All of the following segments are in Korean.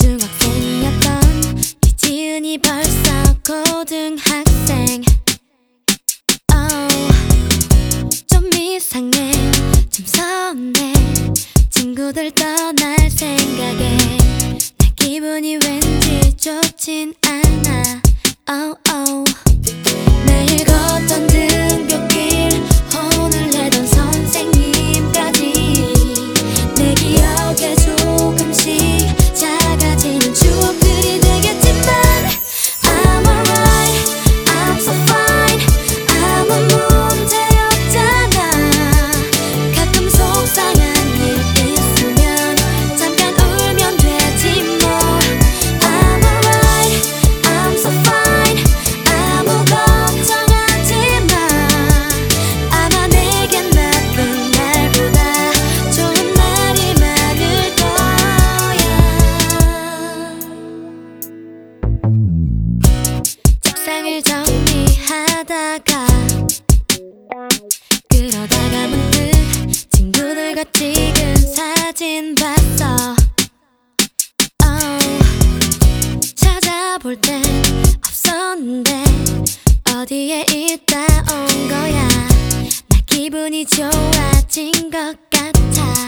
중학생이었던 이지은이 벌써 고등학생. 좀 이상해, 좀 서운해. 친구들 떠날 생각에 내 기분이 왠지 좋진 않아. 매일 걷던 등굣길, 혼을 내던 선생님까지 내 기억에 조금씩 작아지는 추억들이 되겠지만 I'm alright, I'm so fine. 아무 문제 없잖아. 가끔 속상한 일 있으면 잠깐 울면 되지 뭐. I'm alright, I'm so fine. 아무 걱정하지 마. 아마 내겐 나쁜 날보다 좋은 날이 많을 거야. 책상을 정리하다가 그러다가 문득 친구들과 찍은 사진 봤어. 찾아볼 땐 없었는데 어디에 있다 온 거야. 나 기분이 좋아진 것 같아.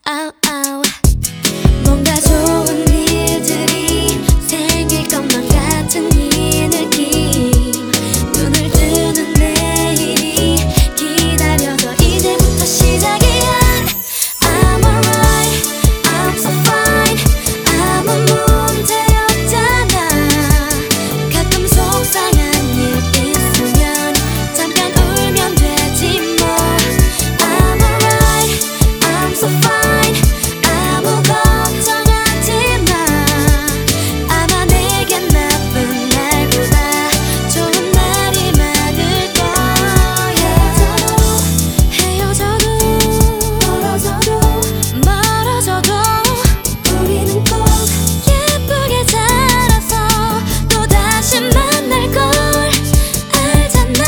뭔가 좋은 일들이 생길 것만 같은 이 느낌. 눈을 뜨는 내일이 기다려져 이제부터 시작이야. I'm alright, I'm so fine. 아무 문제 없잖아. 가끔 속상한 일 있으면 잠깐 울면 되지 뭐. I'm alright, I'm so fine. 아무 걱정하지 마. 아마 내겐 나쁜 날보다 좋은 날이 많을 거야. 헤어져도 멀어져도 우리는 꼭 예쁘게 자라서 또다시 만날 걸 알잖아.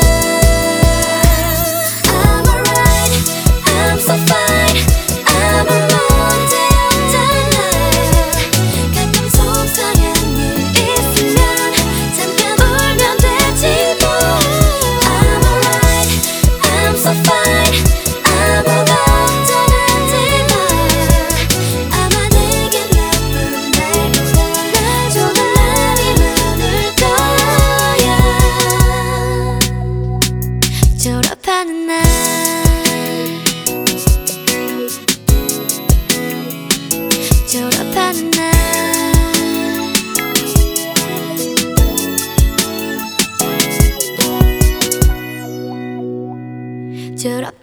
I'm alright, I'm so fine. 아무 문제 없잖아. 가끔 속상한 일 있으면 잠깐 울면 되지 뭐. I'm alright, I'm so fine. 아무 걱정하지 마. 아마 내겐 나쁜 날보다 좋은 날이 많을 거야. 졸업하는 날, 졸업하는 날, 졸업